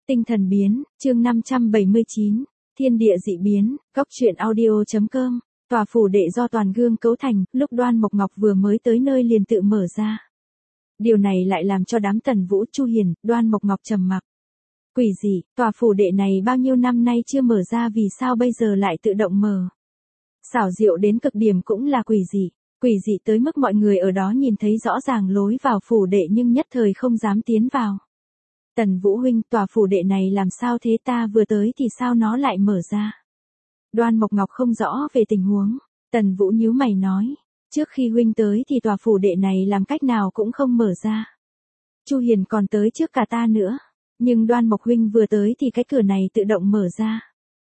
Tinh thần biến, chương 579, thiên địa dị biến, góc truyện audio.com, tòa phủ đệ do toàn gương cấu thành, lúc Đoan Mộc Ngọc vừa mới tới nơi liền tự mở ra. Điều này lại làm cho đám Tần Vũ, Chu Hiền, Đoan Mộc Ngọc trầm mặc. Quỷ dị, tòa phủ đệ này bao nhiêu năm nay chưa mở ra vì sao bây giờ lại tự động mở. Xảo diệu đến cực điểm cũng là quỷ dị tới mức mọi người ở đó nhìn thấy rõ ràng lối vào phủ đệ nhưng nhất thời không dám tiến vào. Tần Vũ huynh, tòa phủ đệ này làm sao thế, ta vừa tới thì sao nó lại mở ra? Đoan Mộc Ngọc không rõ về tình huống. Tần Vũ nhíu mày nói, trước khi huynh tới thì tòa phủ đệ này làm cách nào cũng không mở ra. Chu Hiền còn tới trước cả ta nữa, nhưng Đoan Mộc huynh vừa tới thì cái cửa này tự động mở ra.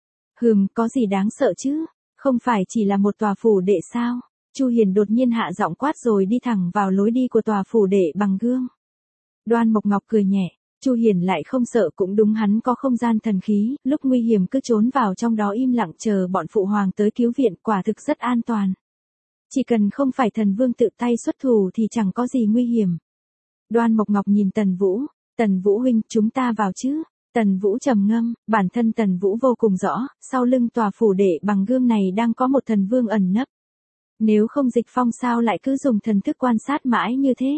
Có gì đáng sợ chứ? Không phải chỉ là một tòa phủ đệ sao? Chu Hiền đột nhiên hạ giọng quát rồi đi thẳng vào lối đi của tòa phủ đệ bằng gương. Đoan Mộc Ngọc cười nhẹ. Chu Hiền lại không sợ, cũng đúng, hắn có không gian thần khí, lúc nguy hiểm cứ trốn vào trong đó im lặng chờ bọn phụ hoàng tới cứu viện, quả thực rất an toàn. Chỉ cần không phải thần vương tự tay xuất thủ thì chẳng có gì nguy hiểm. Đoan Mộc Ngọc nhìn Tần Vũ huynh, chúng ta vào chứ? Tần Vũ trầm ngâm, bản thân Tần Vũ vô cùng rõ, sau lưng tòa phủ đệ bằng gương này đang có một thần vương ẩn nấp. Nếu không Dịch Phong sao lại cứ dùng thần thức quan sát mãi như thế?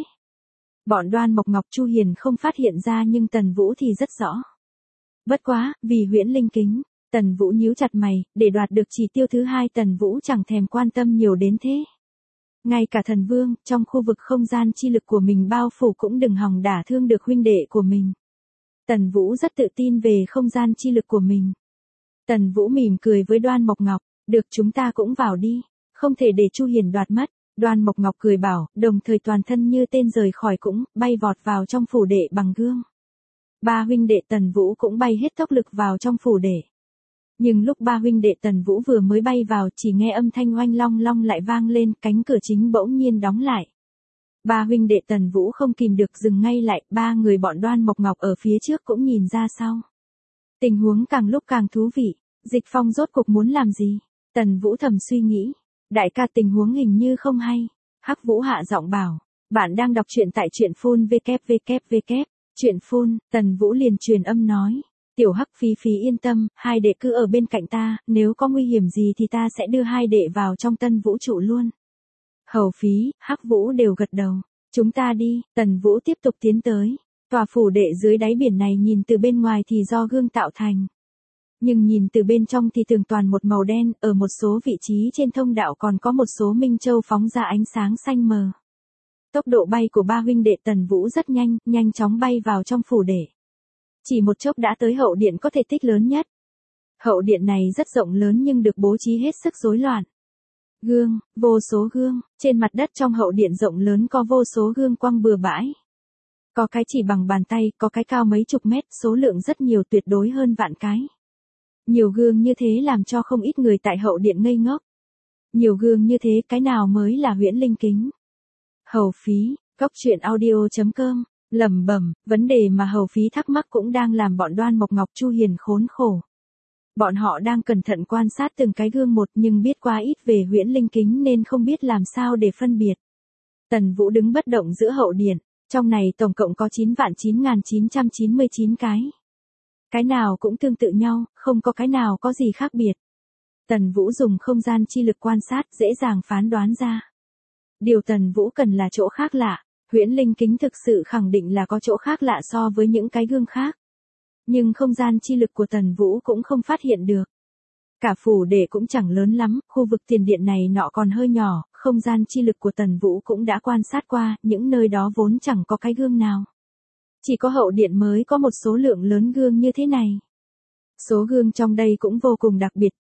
Bọn Đoan Mộc Ngọc, Chu Hiền không phát hiện ra nhưng Tần Vũ thì rất rõ. Bất quá, vì huyễn linh kính, Tần Vũ nhíu chặt mày, để đoạt được chỉ tiêu thứ hai Tần Vũ chẳng thèm quan tâm nhiều đến thế. Ngay cả thần vương, trong khu vực không gian chi lực của mình bao phủ cũng đừng hòng đả thương được huynh đệ của mình. Tần Vũ rất tự tin về không gian chi lực của mình. Tần Vũ mỉm cười với Đoan Mộc Ngọc, được, chúng ta cũng vào đi, không thể để Chu Hiền đoạt mất. Đoan Mộc Ngọc cười bảo, đồng thời toàn thân như tên rời khỏi cũng bay vọt vào trong phủ đệ bằng gương. Ba huynh đệ Tần Vũ cũng bay hết tốc lực vào trong phủ đệ. Nhưng lúc ba huynh đệ Tần Vũ vừa mới bay vào, chỉ nghe âm thanh oanh long long lại vang lên, cánh cửa chính bỗng nhiên đóng lại. Ba huynh đệ Tần Vũ không kìm được dừng ngay lại, ba người bọn Đoan Mộc Ngọc ở phía trước cũng nhìn ra sau. Tình huống càng lúc càng thú vị, Dịch Phong rốt cuộc muốn làm gì? Tần Vũ thầm suy nghĩ. Đại ca, tình huống hình như không hay. Hắc Vũ hạ giọng bảo, bạn đang đọc truyện tại truyện phun www. Truyện phun, Tần Vũ liền truyền âm nói, tiểu Hắc Phí Phí yên tâm, hai đệ cứ ở bên cạnh ta, nếu có nguy hiểm gì thì ta sẽ đưa hai đệ vào trong tân vũ trụ luôn. Hầu Phí, Hắc Vũ đều gật đầu, chúng ta đi. Tần Vũ tiếp tục tiến tới. Tòa phủ đệ dưới đáy biển này nhìn từ bên ngoài thì do gương tạo thành. Nhưng nhìn từ bên trong thì tường toàn một màu đen, ở một số vị trí trên thông đạo còn có một số minh châu phóng ra ánh sáng xanh mờ. Tốc độ bay của ba huynh đệ Tần Vũ rất nhanh, nhanh chóng bay vào trong phủ đệ. Chỉ một chốc đã tới hậu điện có thể tích lớn nhất. Hậu điện này rất rộng lớn nhưng được bố trí hết sức rối loạn. Gương, vô số gương, trên mặt đất trong hậu điện rộng lớn có vô số gương quăng bừa bãi. Có cái chỉ bằng bàn tay, có cái cao mấy chục mét, số lượng rất nhiều, tuyệt đối hơn vạn cái. Nhiều gương như thế làm cho không ít người tại hậu điện ngây ngốc. Nhiều gương như thế, cái nào mới là huyễn linh kính? Hầu Phí, góc truyện audio.com, lẩm bẩm, vấn đề mà Hầu Phí thắc mắc cũng đang làm bọn Đoan Mộc Ngọc, Chu Hiền khốn khổ. Bọn họ đang cẩn thận quan sát từng cái gương một nhưng biết quá ít về huyễn linh kính nên không biết làm sao để phân biệt. Tần Vũ đứng bất động giữa hậu điện, trong này tổng cộng có 9.999 cái. Cái nào cũng tương tự nhau, không có cái nào có gì khác biệt. Tần Vũ dùng không gian chi lực quan sát, dễ dàng phán đoán ra. Điều Tần Vũ cần là chỗ khác lạ, huyễn linh kính thực sự khẳng định là có chỗ khác lạ so với những cái gương khác. Nhưng không gian chi lực của Tần Vũ cũng không phát hiện được. Cả phủ đệ cũng chẳng lớn lắm, khu vực tiền điện này nọ còn hơi nhỏ, không gian chi lực của Tần Vũ cũng đã quan sát qua, những nơi đó vốn chẳng có cái gương nào. Chỉ có hậu điện mới có một số lượng lớn gương như thế này. Số gương trong đây cũng vô cùng đặc biệt,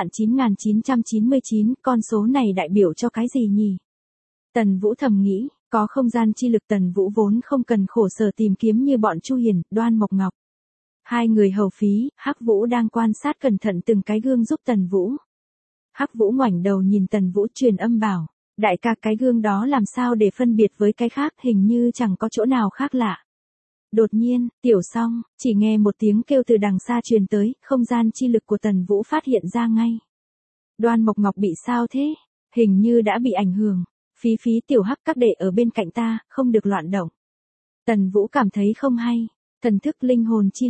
9.999, con số này đại biểu cho cái gì nhỉ? Tần Vũ thầm nghĩ, có không gian chi lực Tần Vũ vốn không cần khổ sở tìm kiếm như bọn Chu Hiền, Đoan Mộc Ngọc. Hai người Hầu Phí, Hắc Vũ đang quan sát cẩn thận từng cái gương giúp Tần Vũ. Hắc Vũ ngoảnh đầu nhìn Tần Vũ truyền âm bảo, đại ca, cái gương đó làm sao để phân biệt với cái khác, hình như chẳng có chỗ nào khác lạ. Đột nhiên, Tiểu Song, chỉ nghe một tiếng kêu từ đằng xa truyền tới, không gian chi lực của Tần Vũ phát hiện ra ngay. Đoan Mộc Ngọc bị sao thế? Hình như đã bị ảnh hưởng. Phí Phí, Tiểu Hắc, các đệ ở bên cạnh ta, không được loạn động. Tần Vũ cảm thấy không hay. Thần thức linh hồn chi lực,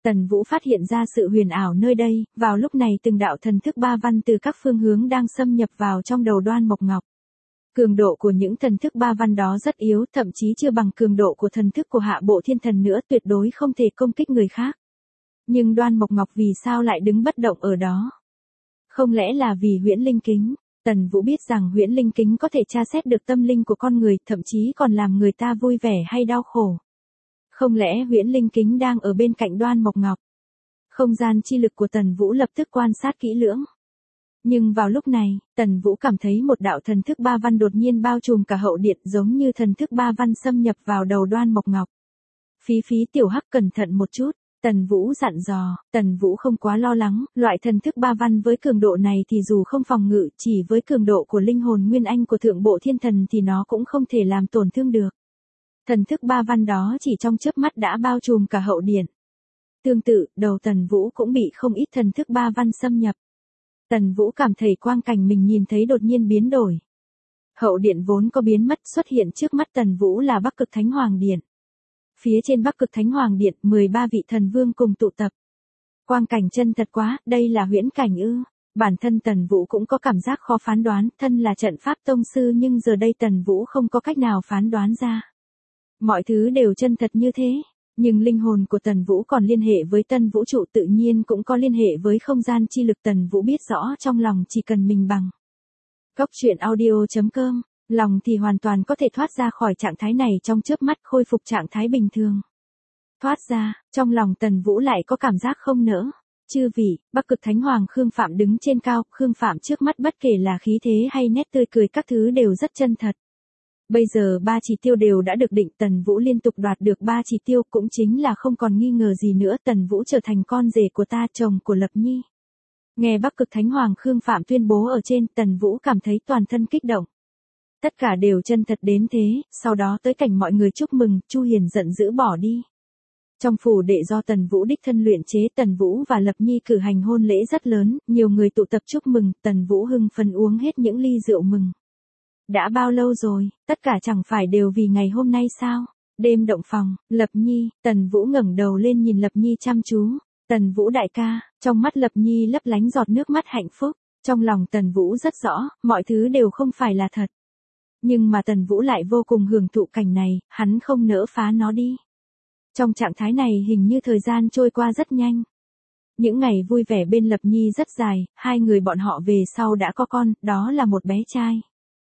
Tần Vũ phát hiện ra sự huyền ảo nơi đây, vào lúc này từng đạo thần thức ba văn từ các phương hướng đang xâm nhập vào trong đầu Đoan Mộc Ngọc. Cường độ của những thần thức ba văn đó rất yếu, thậm chí chưa bằng cường độ của thần thức của Hạ Bộ Thiên Thần nữa, tuyệt đối không thể công kích người khác. Nhưng Đoan Mộc Ngọc vì sao lại đứng bất động ở đó? Không lẽ là vì huyễn linh kính? Tần Vũ biết rằng huyễn linh kính có thể tra xét được tâm linh của con người, thậm chí còn làm người ta vui vẻ hay đau khổ. Không lẽ huyễn linh kính đang ở bên cạnh Đoan Mộc Ngọc? Không gian chi lực của Tần Vũ lập tức quan sát kỹ lưỡng. Nhưng vào lúc này, Tần Vũ cảm thấy một đạo thần thức ba văn đột nhiên bao trùm cả hậu điện, giống như thần thức ba văn xâm nhập vào đầu Đoan Mộc Ngọc. Phí tiểu hắc cẩn thận một chút, Tần Vũ dặn dò. Tần Vũ không quá lo lắng, loại thần thức ba văn với cường độ này thì dù không phòng ngự, chỉ với cường độ của linh hồn nguyên anh của Thượng Bộ Thiên Thần thì nó cũng không thể làm tổn thương được. Thần thức ba văn đó chỉ trong chớp mắt đã bao trùm cả hậu điện. Tương tự, đầu Tần Vũ cũng bị không ít thần thức ba văn xâm nhập. Tần Vũ cảm thấy quang cảnh mình nhìn thấy đột nhiên biến đổi. Hậu điện vốn có biến mất, xuất hiện trước mắt Tần Vũ là Bắc Cực Thánh Hoàng Điện. Phía trên Bắc Cực Thánh Hoàng Điện, 13 vị thần vương cùng tụ tập. Quang cảnh chân thật quá, đây là huyễn cảnh ư? Bản thân Tần Vũ cũng có cảm giác khó phán đoán, thân là trận pháp tông sư nhưng giờ đây Tần Vũ không có cách nào phán đoán ra. Mọi thứ đều chân thật như thế, nhưng linh hồn của Tần Vũ còn liên hệ với tân vũ trụ, tự nhiên cũng có liên hệ với không gian chi lực. Tần Vũ biết rõ trong lòng chỉ cần mình bằng. Cốc truyện audio.com, lòng thì hoàn toàn có thể thoát ra khỏi trạng thái này trong chớp mắt, khôi phục trạng thái bình thường. Thoát ra, trong lòng Tần Vũ lại có cảm giác không nỡ. Chư vị, Bắc Cực Thánh Hoàng Khương Phạm đứng trên cao, Khương Phạm trước mắt bất kể là khí thế hay nét tươi cười các thứ đều rất chân thật. Bây giờ 3 chỉ tiêu đều đã được định, Tần Vũ liên tục đoạt được 3 chỉ tiêu, cũng chính là không còn nghi ngờ gì nữa, Tần Vũ trở thành con rể của ta, chồng của Lập Nhi. Nghe Bắc Cực Thánh Hoàng Khương Phạm tuyên bố ở trên, Tần Vũ cảm thấy toàn thân kích động. Tất cả đều chân thật đến thế, sau đó tới cảnh mọi người chúc mừng, Chu Hiền giận dữ bỏ đi. Trong phủ đệ do Tần Vũ đích thân luyện chế, Tần Vũ và Lập Nhi cử hành hôn lễ rất lớn, nhiều người tụ tập chúc mừng, Tần Vũ hưng phấn uống hết những ly rượu mừng. Đã bao lâu rồi, tất cả chẳng phải đều vì ngày hôm nay sao? Đêm động phòng, Lập Nhi, Tần Vũ ngẩng đầu lên nhìn Lập Nhi chăm chú. Tần Vũ đại ca, trong mắt Lập Nhi lấp lánh giọt nước mắt hạnh phúc. Trong lòng Tần Vũ rất rõ, mọi thứ đều không phải là thật. Nhưng mà Tần Vũ lại vô cùng hưởng thụ cảnh này, hắn không nỡ phá nó đi. Trong trạng thái này hình như thời gian trôi qua rất nhanh. Những ngày vui vẻ bên Lập Nhi rất dài, hai người bọn họ về sau đã có con, đó là một bé trai.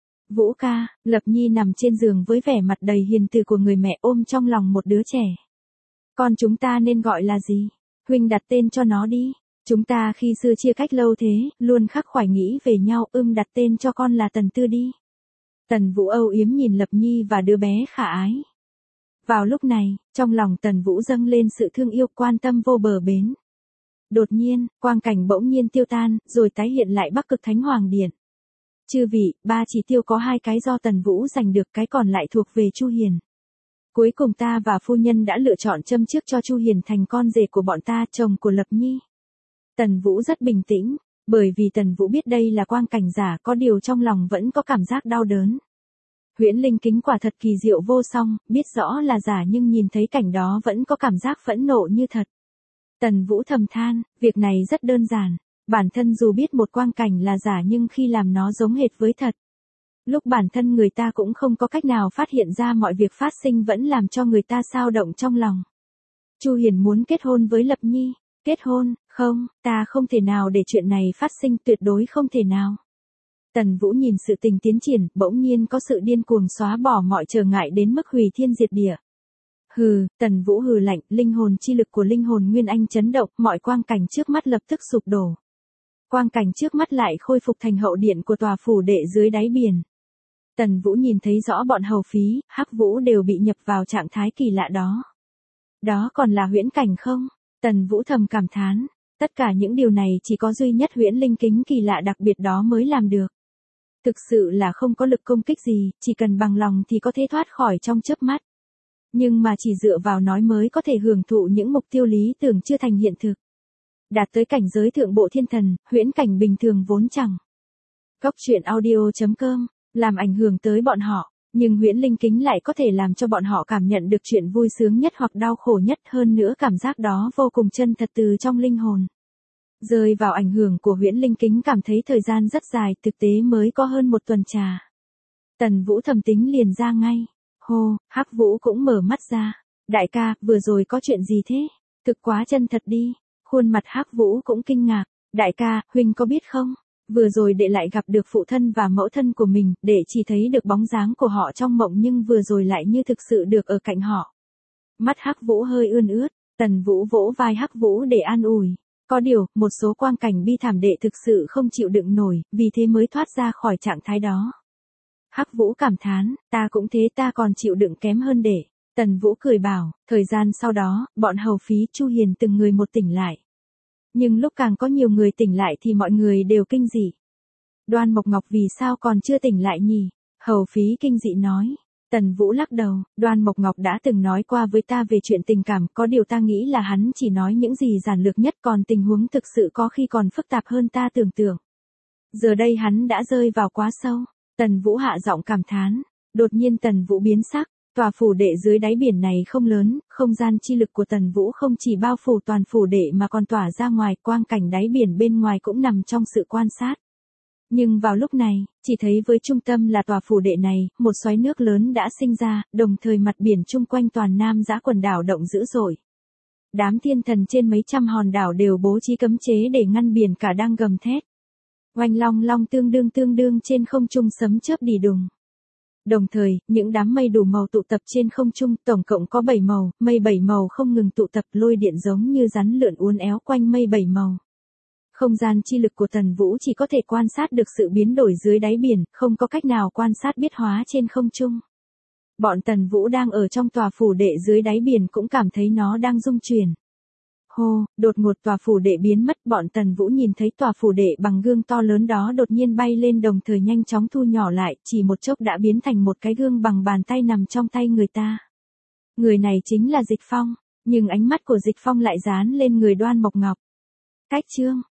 Vũ ca, Lập Nhi nằm trên giường với vẻ mặt đầy hiền từ của người mẹ, ôm trong lòng một đứa trẻ. Con chúng ta nên gọi là gì? Huynh đặt tên cho nó đi. Chúng ta khi xưa chia cách lâu thế, luôn khắc khoải nghĩ về nhau, đặt tên cho con là Tần Tư đi. Tần Vũ âu yếm nhìn Lập Nhi và đứa bé khả ái. Vào lúc này, trong lòng Tần Vũ dâng lên sự thương yêu quan tâm vô bờ bến. Đột nhiên, quang cảnh bỗng nhiên tiêu tan, rồi tái hiện lại Bắc Cực Thánh Hoàng Điện. Chư vị, 3 chỉ tiêu có 2 cái do Tần Vũ giành được, cái còn lại thuộc về Chu Hiền. Cuối cùng ta và phu nhân đã lựa chọn châm trước cho Chu Hiền thành con rể của bọn ta, chồng của Lập Nhi. Tần Vũ rất bình tĩnh, bởi vì Tần Vũ biết đây là quang cảnh giả, có điều trong lòng vẫn có cảm giác đau đớn. Huyễn linh kính quả thật kỳ diệu vô song, biết rõ là giả nhưng nhìn thấy cảnh đó vẫn có cảm giác phẫn nộ như thật. Tần Vũ thầm than, việc này rất đơn giản. Bản thân dù biết một quang cảnh là giả nhưng khi làm nó giống hệt với thật. Lúc bản thân người ta cũng không có cách nào phát hiện ra, mọi việc phát sinh vẫn làm cho người ta xao động trong lòng. Chu Hiền muốn kết hôn với Lập Nhi. Kết hôn, không, ta không thể nào để chuyện này phát sinh, tuyệt đối không thể nào. Tần Vũ nhìn sự tình tiến triển, bỗng nhiên có sự điên cuồng xóa bỏ mọi trở ngại đến mức hủy thiên diệt địa. Hừ, Tần Vũ hừ lạnh, linh hồn chi lực của linh hồn Nguyên Anh chấn động, mọi quang cảnh trước mắt lập tức sụp đổ. Quang cảnh trước mắt lại khôi phục thành hậu điện của tòa phủ đệ dưới đáy biển. Tần Vũ nhìn thấy rõ bọn Hầu Phí, Hắc Vũ đều bị nhập vào trạng thái kỳ lạ đó. Đó còn là huyễn cảnh không? Tần Vũ thầm cảm thán, tất cả những điều này chỉ có duy nhất huyễn linh kính kỳ lạ đặc biệt đó mới làm được. Thực sự là không có lực công kích gì, chỉ cần bằng lòng thì có thể thoát khỏi trong chớp mắt. Nhưng mà chỉ dựa vào nói mới có thể hưởng thụ những mục tiêu lý tưởng chưa thành hiện thực. Đạt tới cảnh giới Thượng Bộ Thiên Thần, huyễn cảnh bình thường vốn chẳng. Cốc truyện audio.com, làm ảnh hưởng tới bọn họ. Nhưng huyễn linh kính lại có thể làm cho bọn họ cảm nhận được chuyện vui sướng nhất hoặc đau khổ nhất, hơn nữa cảm giác đó vô cùng chân thật từ trong linh hồn. Rơi vào ảnh hưởng của huyễn linh kính cảm thấy thời gian rất dài, thực tế mới có hơn một tuần trà. Tần Vũ thầm tính liền ra ngay. Hô, Hắc Vũ cũng mở mắt ra. Đại ca, vừa rồi có chuyện gì thế? Thực quá chân thật đi. Khuôn mặt Hắc Vũ cũng kinh ngạc. Đại ca, huynh có biết không? Vừa rồi đệ lại gặp được phụ thân và mẫu thân của mình, đệ chỉ thấy được bóng dáng của họ trong mộng nhưng vừa rồi lại như thực sự được ở cạnh họ. Mắt Hắc Vũ hơi ươn ướt, Tần Vũ vỗ vai Hắc Vũ để an ủi. Có điều, một số quang cảnh bi thảm đệ thực sự không chịu đựng nổi, vì thế mới thoát ra khỏi trạng thái đó. Hắc Vũ cảm thán, ta cũng thế, ta còn chịu đựng kém hơn đệ. Tần Vũ cười bảo, thời gian sau đó, bọn Hầu Phí, Chu Hiền từng người một tỉnh lại. Nhưng lúc càng có nhiều người tỉnh lại thì mọi người đều kinh dị. Đoan Mộc Ngọc vì sao còn chưa tỉnh lại nhỉ? Hầu Phí kinh dị nói. Tần Vũ lắc đầu, Đoan Mộc Ngọc đã từng nói qua với ta về chuyện tình cảm, có điều ta nghĩ là hắn chỉ nói những gì giản lược nhất, còn tình huống thực sự có khi còn phức tạp hơn ta tưởng tượng. Giờ đây hắn đã rơi vào quá sâu. Tần Vũ hạ giọng cảm thán. Đột nhiên Tần Vũ biến sắc. Tòa phủ đệ dưới đáy biển này không lớn, không gian chi lực của Tần Vũ không chỉ bao phủ toàn phủ đệ mà còn tỏa ra ngoài, quang cảnh đáy biển bên ngoài cũng nằm trong sự quan sát. Nhưng vào lúc này, chỉ thấy với trung tâm là tòa phủ đệ này, một xoáy nước lớn đã sinh ra, đồng thời mặt biển chung quanh toàn Nam Dã quần đảo động dữ dội. Đám thiên thần trên mấy trăm hòn đảo đều bố trí cấm chế để ngăn biển cả đang gầm thét. Oanh long long tương đương trên không trung sấm chớp đì đùng. Đồng thời, những đám mây đủ màu tụ tập trên không trung, tổng cộng có 7 màu, mây 7 màu không ngừng tụ tập, lôi điện giống như rắn lượn uốn éo quanh mây 7 màu. Không gian chi lực của Tần Vũ chỉ có thể quan sát được sự biến đổi dưới đáy biển, không có cách nào quan sát biết hóa trên không trung. Bọn Tần Vũ đang ở trong tòa phủ đệ dưới đáy biển cũng cảm thấy nó đang rung chuyển. Hô, đột ngột tòa phủ đệ biến mất, bọn Tần Vũ nhìn thấy tòa phủ đệ bằng gương to lớn đó đột nhiên bay lên, đồng thời nhanh chóng thu nhỏ lại, chỉ một chốc đã biến thành một cái gương bằng bàn tay nằm trong tay người ta. Người này chính là Dịch Phong, nhưng ánh mắt của Dịch Phong lại dán lên người Đoan Mộc Ngọc. Cách chương